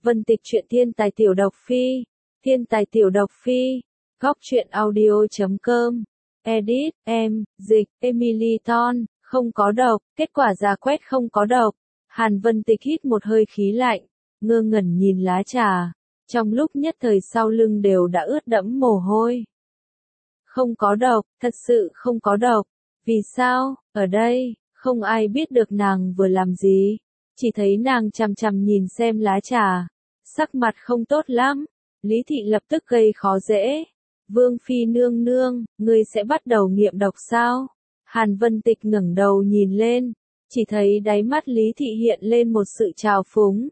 Vân Tịch truyện thiên tài tiểu độc phi. Thiên tài tiểu độc phi. Góc truyện audio.com. Edit, em, dịch, Emily Ton, không có độc, kết quả ra quét không có độc. Hàn Vân Tịch hít một hơi khí lạnh, ngơ ngẩn nhìn lá trà. Trong lúc nhất thời sau lưng đều đã ướt đẫm mồ hôi. Không có độc, thật sự không có độc. Vì sao, ở đây, không ai biết được nàng vừa làm gì. Chỉ thấy nàng chằm chằm nhìn xem lá trà. Sắc mặt không tốt lắm. Lý Thị lập tức gây khó dễ. Vương Phi nương nương, ngươi sẽ bắt đầu nghiệm độc sao? Hàn Vân Tịch ngẩng đầu nhìn lên. Chỉ thấy đáy mắt Lý Thị hiện lên một sự trào phúng.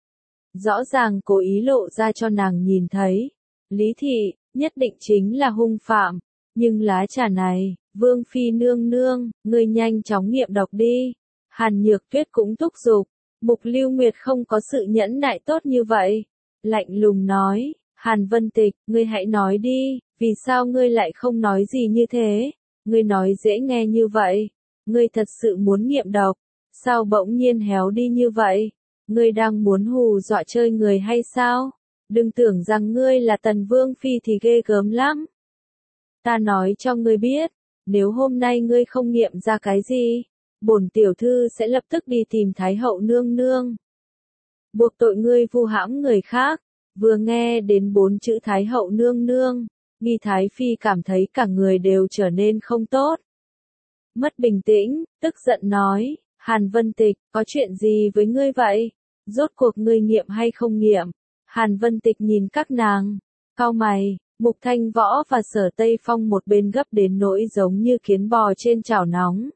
Rõ ràng cố ý lộ ra cho nàng nhìn thấy. Lý Thị, nhất định chính là hung phạm. Nhưng lá trà này, Vương Phi nương nương, ngươi nhanh chóng nghiệm độc đi. Hàn Nhược Tuyết cũng thúc giục. Mục Lưu Nguyệt không có sự nhẫn nại tốt như vậy. Lạnh lùng nói, Hàn Vân Tịch, ngươi hãy nói đi, vì sao ngươi lại không nói gì như thế? Ngươi nói dễ nghe như vậy. Ngươi thật sự muốn nghiệm độc. Sao bỗng nhiên héo đi như vậy? Ngươi đang muốn hù dọa chơi người hay sao? Đừng tưởng rằng ngươi là Tần Vương Phi thì ghê gớm lắm. Ta nói cho ngươi biết, nếu hôm nay ngươi không nghiệm ra cái gì, bổn tiểu thư sẽ lập tức đi tìm Thái hậu nương nương. Buộc tội ngươi vu hãm người khác. Vừa nghe đến 4 chữ Thái hậu nương nương, Nghi Thái Phi cảm thấy cả người đều trở nên không tốt. Mất bình tĩnh, tức giận nói, Hàn Vân Tịch, có chuyện gì với ngươi vậy? Rốt cuộc ngươi nghiệm hay không nghiệm? Hàn Vân Tịch nhìn các nàng, cau mày. Mục Thanh Võ và Sở Tây Phong một bên gấp đến nỗi giống như kiến bò trên chảo nóng.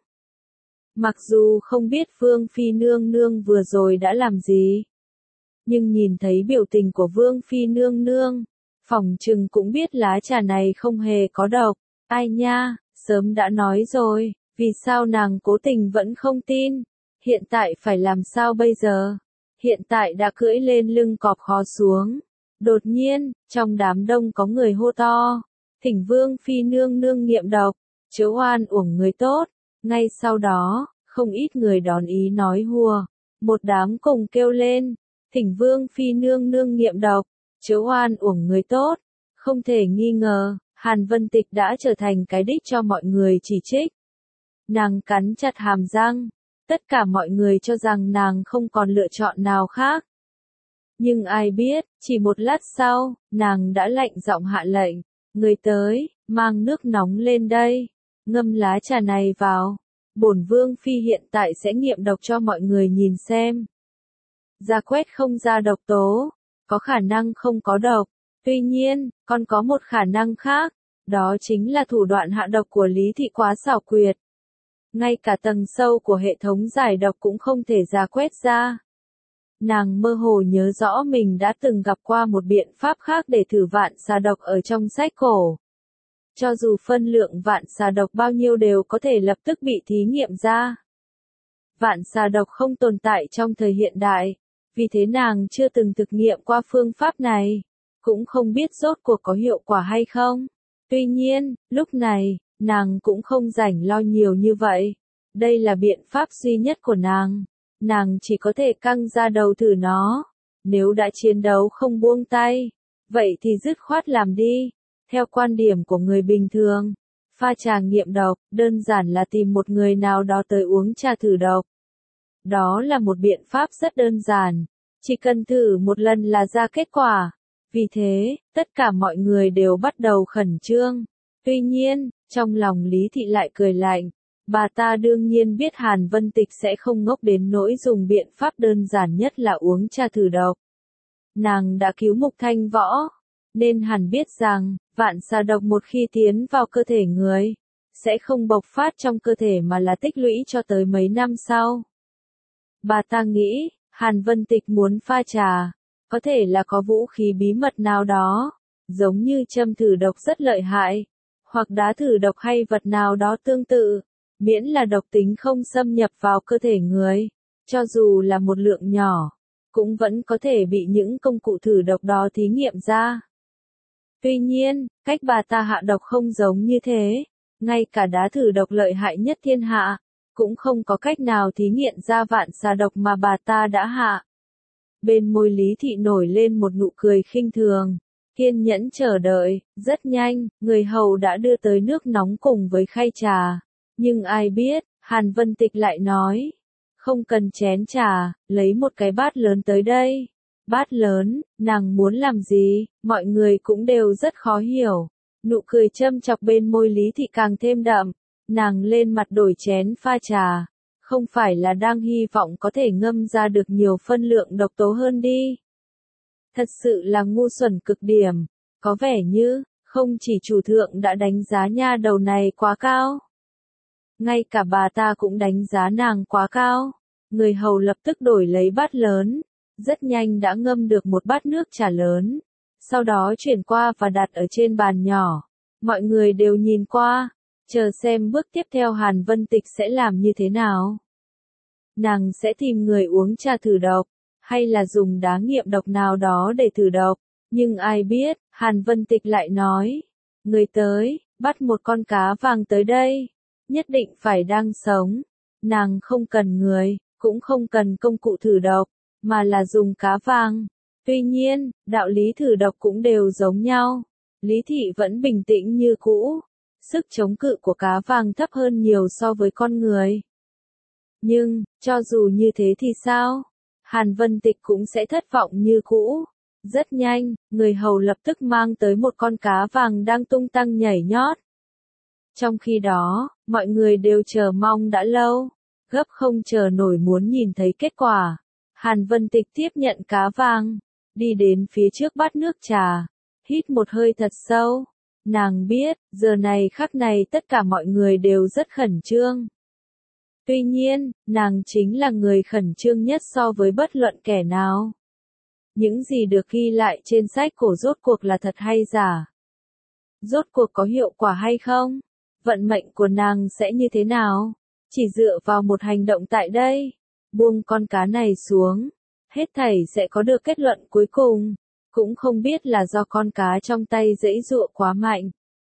Mặc dù không biết Vương Phi nương nương vừa rồi đã làm gì, nhưng nhìn thấy biểu tình của Vương Phi nương nương, phỏng chừng cũng biết lá trà này không hề có độc. Ai nha, sớm đã nói rồi, vì sao nàng cố tình vẫn không tin? Hiện tại phải làm sao bây giờ? Hiện tại đã cưỡi lên lưng cọp khó xuống. Đột nhiên, trong đám đông có người hô to, thỉnh Vương Phi nương nương nghiệm độc, chớ oan uổng người tốt. Ngay sau đó, không ít người đón ý nói hùa, một đám cùng kêu lên, thỉnh Vương Phi nương nương nghiệm độc, chớ oan uổng người tốt. Không thể nghi ngờ, Hàn Vân Tịch đã trở thành cái đích cho mọi người chỉ trích. Nàng cắn chặt hàm răng, tất cả mọi người cho rằng nàng không còn lựa chọn nào khác. Nhưng ai biết, chỉ một lát sau, nàng đã lạnh giọng hạ lệnh, người tới, mang nước nóng lên đây, ngâm lá trà này vào. Bổn Vương Phi hiện tại sẽ nghiệm độc cho mọi người nhìn xem. Ra quét không ra độc tố, có khả năng không có độc. Tuy nhiên, còn có một khả năng khác, đó chính là thủ đoạn hạ độc của Lý Thị quá xảo quyệt. Ngay cả tầng sâu của hệ thống giải độc cũng không thể ra quét ra. Nàng mơ hồ nhớ rõ mình đã từng gặp qua một biện pháp khác để thử vạn xà độc ở trong sách cổ. Cho dù phân lượng vạn xà độc bao nhiêu đều có thể lập tức bị thí nghiệm ra. Vạn xà độc không tồn tại trong thời hiện đại, vì thế nàng chưa từng thực nghiệm qua phương pháp này, cũng không biết rốt cuộc có hiệu quả hay không. Tuy nhiên, lúc này, nàng cũng không rảnh lo nhiều như vậy. Đây là biện pháp duy nhất của nàng. Nàng chỉ có thể căng ra đầu thử nó. Nếu đã chiến đấu không buông tay, vậy thì dứt khoát làm đi. Theo quan điểm của người bình thường, pha trà nghiệm độc, đơn giản là tìm một người nào đó tới uống trà thử độc. Đó là một biện pháp rất đơn giản, chỉ cần thử một lần là ra kết quả. Vì thế, tất cả mọi người đều bắt đầu khẩn trương. Tuy nhiên, trong lòng Lý Thị lại cười lạnh. Bà ta đương nhiên biết Hàn Vân Tịch sẽ không ngốc đến nỗi dùng biện pháp đơn giản nhất là uống trà thử độc. Nàng đã cứu Mục Thanh Võ, nên hẳn biết rằng, vạn xà độc một khi tiến vào cơ thể người, sẽ không bộc phát trong cơ thể mà là tích lũy cho tới mấy năm sau. Bà ta nghĩ, Hàn Vân Tịch muốn pha trà, có thể là có vũ khí bí mật nào đó, giống như châm thử độc rất lợi hại, hoặc đá thử độc hay vật nào đó tương tự. Miễn là độc tính không xâm nhập vào cơ thể người, cho dù là một lượng nhỏ, cũng vẫn có thể bị những công cụ thử độc đó thí nghiệm ra. Tuy nhiên, cách bà ta hạ độc không giống như thế, ngay cả đá thử độc lợi hại nhất thiên hạ, cũng không có cách nào thí nghiệm ra vạn xà độc mà bà ta đã hạ. Bên môi Lý Thị nổi lên một nụ cười khinh thường. Kiên nhẫn chờ đợi, rất nhanh, người hầu đã đưa tới nước nóng cùng với khay trà. Nhưng ai biết, Hàn Vân Tịch lại nói, không cần chén trà, lấy một cái bát lớn tới đây. Bát lớn, nàng muốn làm gì, mọi người cũng đều rất khó hiểu. Nụ cười châm chọc bên môi Lý Thị càng thêm đậm, nàng lên mặt đổi chén pha trà. Không phải là đang hy vọng có thể ngâm ra được nhiều phân lượng độc tố hơn đi. Thật sự là ngu xuẩn cực điểm, có vẻ như, không chỉ chủ thượng đã đánh giá nha đầu này quá cao. Ngay cả bà ta cũng đánh giá nàng quá cao. Người hầu lập tức đổi lấy bát lớn, rất nhanh đã ngâm được một bát nước trà lớn. Sau đó chuyển qua và đặt ở trên bàn nhỏ. Mọi người đều nhìn qua, chờ xem bước tiếp theo Hàn Vân Tịch sẽ làm như thế nào. Nàng sẽ tìm người uống trà thử độc, hay là dùng đá nghiệm độc nào đó để thử độc. Nhưng ai biết, Hàn Vân Tịch lại nói, người tới, bắt một con cá vàng tới đây, nhất định phải đang sống. Nàng không cần người, cũng không cần công cụ thử độc, mà là dùng cá vàng. Tuy nhiên, đạo lý thử độc cũng đều giống nhau. Lý Thị vẫn bình tĩnh như cũ. Sức chống cự của cá vàng thấp hơn nhiều so với con người. Nhưng, cho dù như thế thì sao? Hàn Vân Tịch cũng sẽ thất vọng như cũ. Rất nhanh, người hầu lập tức mang tới một con cá vàng đang tung tăng nhảy nhót. Trong khi đó, mọi người đều chờ mong đã lâu, gấp không chờ nổi muốn nhìn thấy kết quả. Hàn Vân Tịch tiếp nhận cá vàng, đi đến phía trước bát nước trà, hít một hơi thật sâu. Nàng biết, giờ này khắc này tất cả mọi người đều rất khẩn trương. Tuy nhiên, nàng chính là người khẩn trương nhất so với bất luận kẻ nào. Những gì được ghi lại trên sách cổ rốt cuộc là thật hay giả? Rốt cuộc có hiệu quả hay không? Vận mệnh của nàng sẽ như thế nào? Chỉ dựa vào một hành động tại đây, buông con cá này xuống, hết thảy sẽ có được kết luận cuối cùng. Cũng không biết là do con cá trong tay giãy giụa quá mạnh,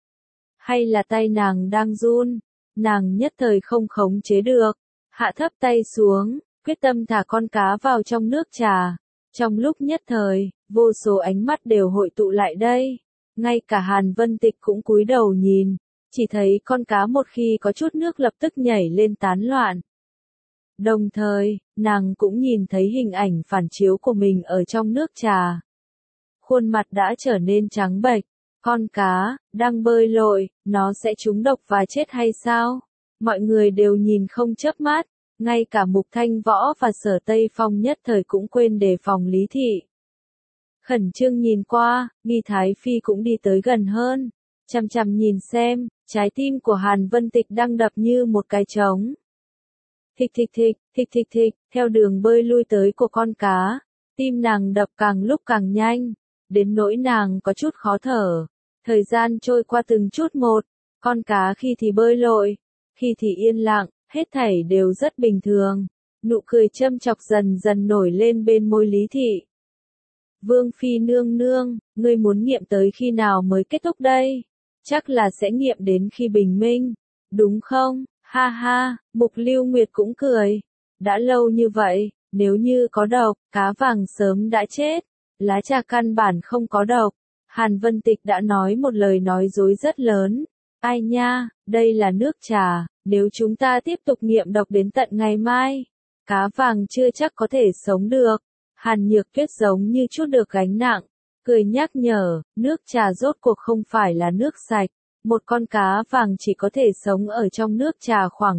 hay là tay nàng đang run, nàng nhất thời không khống chế được, hạ thấp tay xuống, quyết tâm thả con cá vào trong nước trà. Trong lúc nhất thời, vô số ánh mắt đều hội tụ lại đây, ngay cả Hàn Vân Tịch cũng cúi đầu nhìn, chỉ thấy con cá một khi có chút nước lập tức nhảy lên tán loạn. Đồng thời, nàng cũng nhìn thấy hình ảnh phản chiếu của mình ở trong nước trà. Khuôn mặt đã trở nên trắng bệch. Con cá, đang bơi lội, nó sẽ trúng độc và chết hay sao? Mọi người đều nhìn không chớp mắt, ngay cả Mục Thanh Võ và Sở Tây Phong nhất thời cũng quên đề phòng Lý Thị. Khẩn trương nhìn qua, Nghi Thái Phi cũng đi tới gần hơn, chằm chằm nhìn xem, trái tim của Hàn Vân Tịch đang đập như một cái trống. Thịch thịch thịch, thịch thịch thịch, theo đường bơi lui tới của con cá, tim nàng đập càng lúc càng nhanh, đến nỗi nàng có chút khó thở. Thời gian trôi qua từng chút một, con cá khi thì bơi lội, khi thì yên lặng, hết thảy đều rất bình thường. Nụ cười châm chọc dần dần nổi lên bên môi Lý Thị. Vương Phi nương nương, ngươi muốn nghiệm tới khi nào mới kết thúc đây? Chắc là sẽ nghiệm đến khi bình minh, đúng không? Ha ha, Mục Lưu Nguyệt cũng cười. Đã lâu như vậy, nếu như có độc, cá vàng sớm đã chết. Lá trà căn bản không có độc. Hàn Vân Tịch đã nói một lời nói dối rất lớn. Ai nha, đây là nước trà, nếu chúng ta tiếp tục nghiệm độc đến tận ngày mai, cá vàng chưa chắc có thể sống được. Hàn Nhược Tuyết giống như chút được gánh nặng, cười nhắc nhở, nước trà rốt cuộc không phải là nước sạch. Một con cá vàng chỉ có thể sống ở trong nước trà khoảng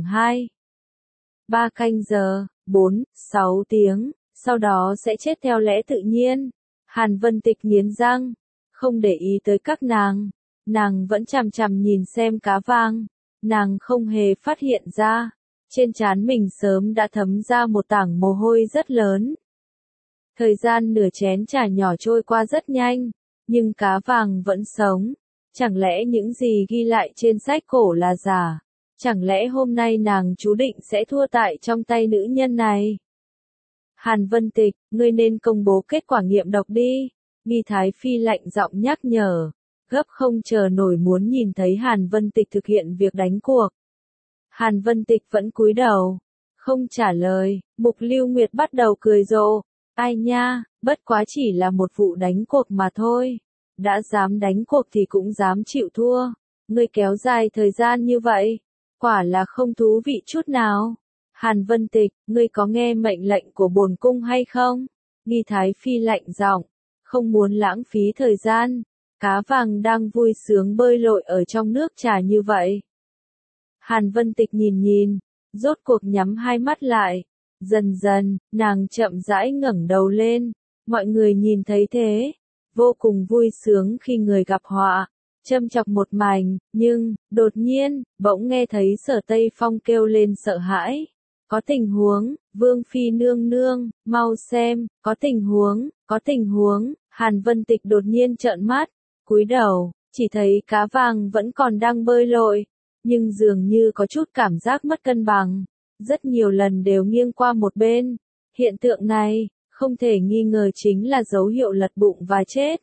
2-3 canh giờ, 4-6 tiếng, sau đó sẽ chết theo lẽ tự nhiên. Hàn Vân Tịch nghiến răng, không để ý tới các nàng vẫn chằm chằm nhìn xem cá vàng, nàng không hề phát hiện ra, trên trán mình sớm đã thấm ra một tảng mồ hôi rất lớn. Thời gian nửa chén trà nhỏ trôi qua rất nhanh, nhưng cá vàng vẫn sống, chẳng lẽ những gì ghi lại trên sách cổ là giả, chẳng lẽ hôm nay nàng chú định sẽ thua tại trong tay nữ nhân này? Hàn Vân Tịch, ngươi nên công bố kết quả nghiệm độc đi. Nghi Thái Phi lạnh giọng nhắc nhở, gấp không chờ nổi muốn nhìn thấy Hàn Vân Tịch thực hiện việc đánh cuộc. Hàn Vân Tịch vẫn cúi đầu, không trả lời. Mục Lưu Nguyệt bắt đầu cười rộ, Ai nha, bất quá chỉ là một vụ đánh cuộc mà thôi. Đã dám đánh cuộc thì cũng dám chịu thua. Ngươi kéo dài thời gian như vậy, quả là không thú vị chút nào. Hàn Vân Tịch, ngươi có nghe mệnh lệnh của bổn cung hay không? Nghi Thái Phi lạnh giọng, không muốn lãng phí thời gian. Cá vàng đang vui sướng bơi lội ở trong nước trà như vậy. Hàn Vân Tịch nhìn nhìn, rốt cuộc nhắm hai mắt lại. Dần dần, nàng chậm rãi ngẩng đầu lên. Mọi người nhìn thấy thế, vô cùng vui sướng khi người gặp họa. Châm chọc một mảnh, nhưng, đột nhiên, bỗng nghe thấy Sở Tây Phong kêu lên sợ hãi. Có tình huống, Vương Phi nương nương, mau xem, có tình huống, Hàn Vân Tịch đột nhiên trợn mắt, cúi đầu, chỉ thấy cá vàng vẫn còn đang bơi lội, nhưng dường như có chút cảm giác mất cân bằng, rất nhiều lần đều nghiêng qua một bên. Hiện tượng này, không thể nghi ngờ chính là dấu hiệu lật bụng và chết.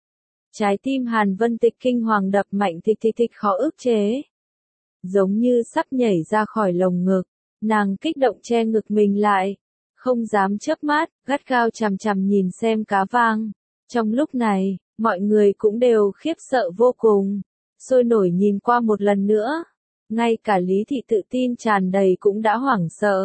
Trái tim Hàn Vân Tịch kinh hoàng đập mạnh thịch thịch thịch khó ức chế. Giống như sắp nhảy ra khỏi lồng ngực, nàng kích động che ngực mình lại, không dám chớp mắt, gắt gao chằm chằm nhìn xem cá vàng. Trong lúc này, mọi người cũng đều khiếp sợ vô cùng, sôi nổi nhìn qua một lần nữa. Ngay cả Lý Thị tự tin tràn đầy cũng đã hoảng sợ.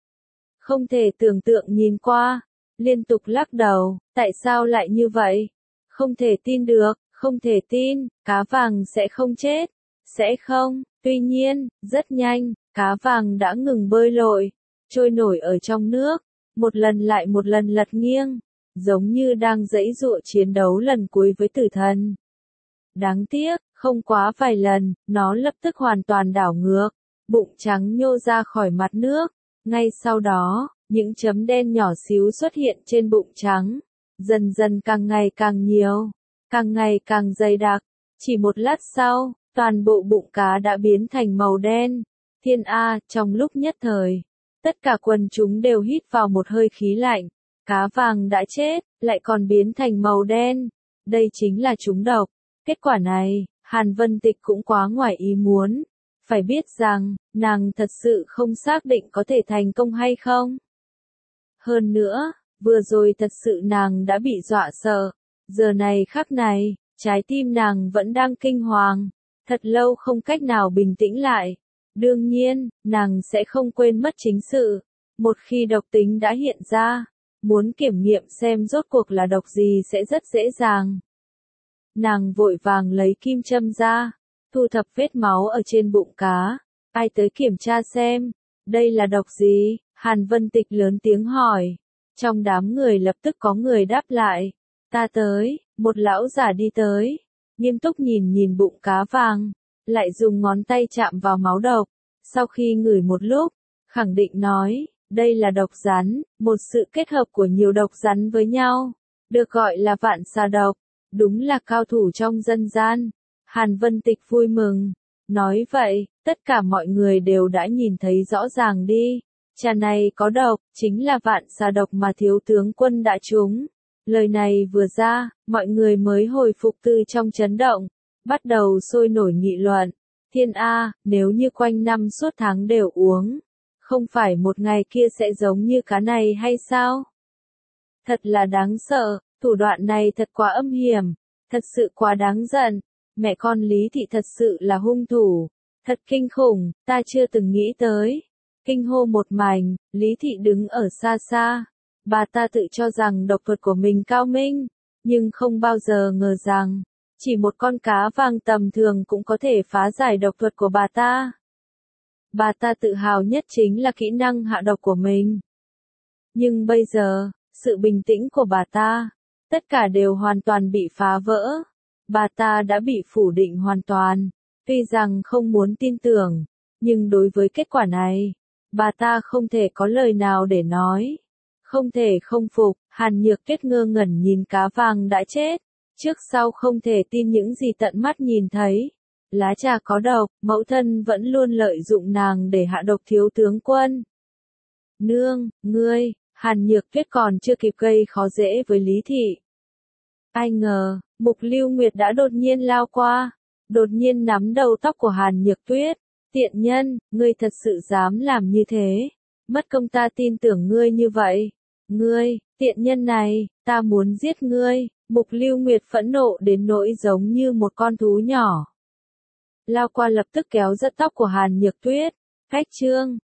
Không thể tưởng tượng nhìn qua, liên tục lắc đầu, tại sao lại như vậy? Không thể tin được, không thể tin, cá vàng sẽ không chết, sẽ không. Tuy nhiên, rất nhanh, cá vàng đã ngừng bơi lội, trôi nổi ở trong nước, một lần lại một lần lật nghiêng, giống như đang giãy giụa chiến đấu lần cuối với tử thần. Đáng tiếc, không quá vài lần, nó lập tức hoàn toàn đảo ngược, bụng trắng nhô ra khỏi mặt nước. Ngay sau đó, những chấm đen nhỏ xíu xuất hiện trên bụng trắng, dần dần càng ngày càng nhiều, càng ngày càng dày đặc. Chỉ một lát sau, toàn bộ bụng cá đã biến thành màu đen. Thiên A, trong lúc nhất thời, tất cả quần chúng đều hít vào một hơi khí lạnh. Cá vàng đã chết, lại còn biến thành màu đen. Đây chính là trúng độc. Kết quả này, Hàn Vân Tịch cũng quá ngoài ý muốn. Phải biết rằng, nàng thật sự không xác định có thể thành công hay không. Hơn nữa, vừa rồi thật sự nàng đã bị dọa sợ. Giờ này khắc này, trái tim nàng vẫn đang kinh hoàng. Thật lâu không cách nào bình tĩnh lại. Đương nhiên, nàng sẽ không quên mất chính sự. Một khi độc tính đã hiện ra, muốn kiểm nghiệm xem rốt cuộc là độc gì sẽ rất dễ dàng. Nàng vội vàng lấy kim châm ra, thu thập vết máu ở trên bụng cá. Ai tới kiểm tra xem, đây là độc gì? Hàn Vân Tịch lớn tiếng hỏi. Trong đám người lập tức có người đáp lại. Ta tới, một lão giả đi tới, nghiêm túc nhìn nhìn bụng cá vàng, lại dùng ngón tay chạm vào máu độc. Sau khi ngửi một lúc, khẳng định nói, đây là độc rắn, một sự kết hợp của nhiều độc rắn với nhau, được gọi là vạn xà độc. Đúng là cao thủ trong dân gian. Hàn Vân Tịch vui mừng, nói vậy, tất cả mọi người đều đã nhìn thấy rõ ràng đi. Trà này có độc, chính là vạn xà độc mà thiếu tướng quân đã trúng. Lời này vừa ra, mọi người mới hồi phục từ trong chấn động, bắt đầu sôi nổi nghị luận. Thiên A, nếu như quanh năm suốt tháng đều uống, không phải một ngày kia sẽ giống như cá này hay sao? Thật là đáng sợ, thủ đoạn này thật quá âm hiểm, thật sự quá đáng giận. Mẹ con Lý Thị thật sự là hung thủ, thật kinh khủng, ta chưa từng nghĩ tới. Kinh hô một mảnh, Lý Thị đứng ở xa xa. Bà ta tự cho rằng độc thuật của mình cao minh, nhưng không bao giờ ngờ rằng, chỉ một con cá vàng tầm thường cũng có thể phá giải độc thuật của bà ta. Bà ta tự hào nhất chính là kỹ năng hạ độc của mình. Nhưng bây giờ, sự bình tĩnh của bà ta, tất cả đều hoàn toàn bị phá vỡ. Bà ta đã bị phủ định hoàn toàn. Tuy rằng không muốn tin tưởng, nhưng đối với kết quả này, bà ta không thể có lời nào để nói. Không thể không phục, Hàn Nhược Tuyết ngơ ngẩn nhìn cá vàng đã chết. Trước sau không thể tin những gì tận mắt nhìn thấy. Lá trà có độc, mẫu thân vẫn luôn lợi dụng nàng để hạ độc thiếu tướng quân. Nương, ngươi, Hàn Nhược Tuyết còn chưa kịp gây khó dễ với Lý Thị. Ai ngờ, Mục Lưu Nguyệt đã đột nhiên lao qua, đột nhiên nắm đầu tóc của Hàn Nhược Tuyết. Tiện nhân, ngươi thật sự dám làm như thế. Mất công ta tin tưởng ngươi như vậy. Ngươi, tiện nhân này, ta muốn giết ngươi. Mục Lưu Nguyệt phẫn nộ đến nỗi giống như một con thú nhỏ. Lao qua lập tức kéo giật tóc của Hàn Nhược Tuyết. Khách trương,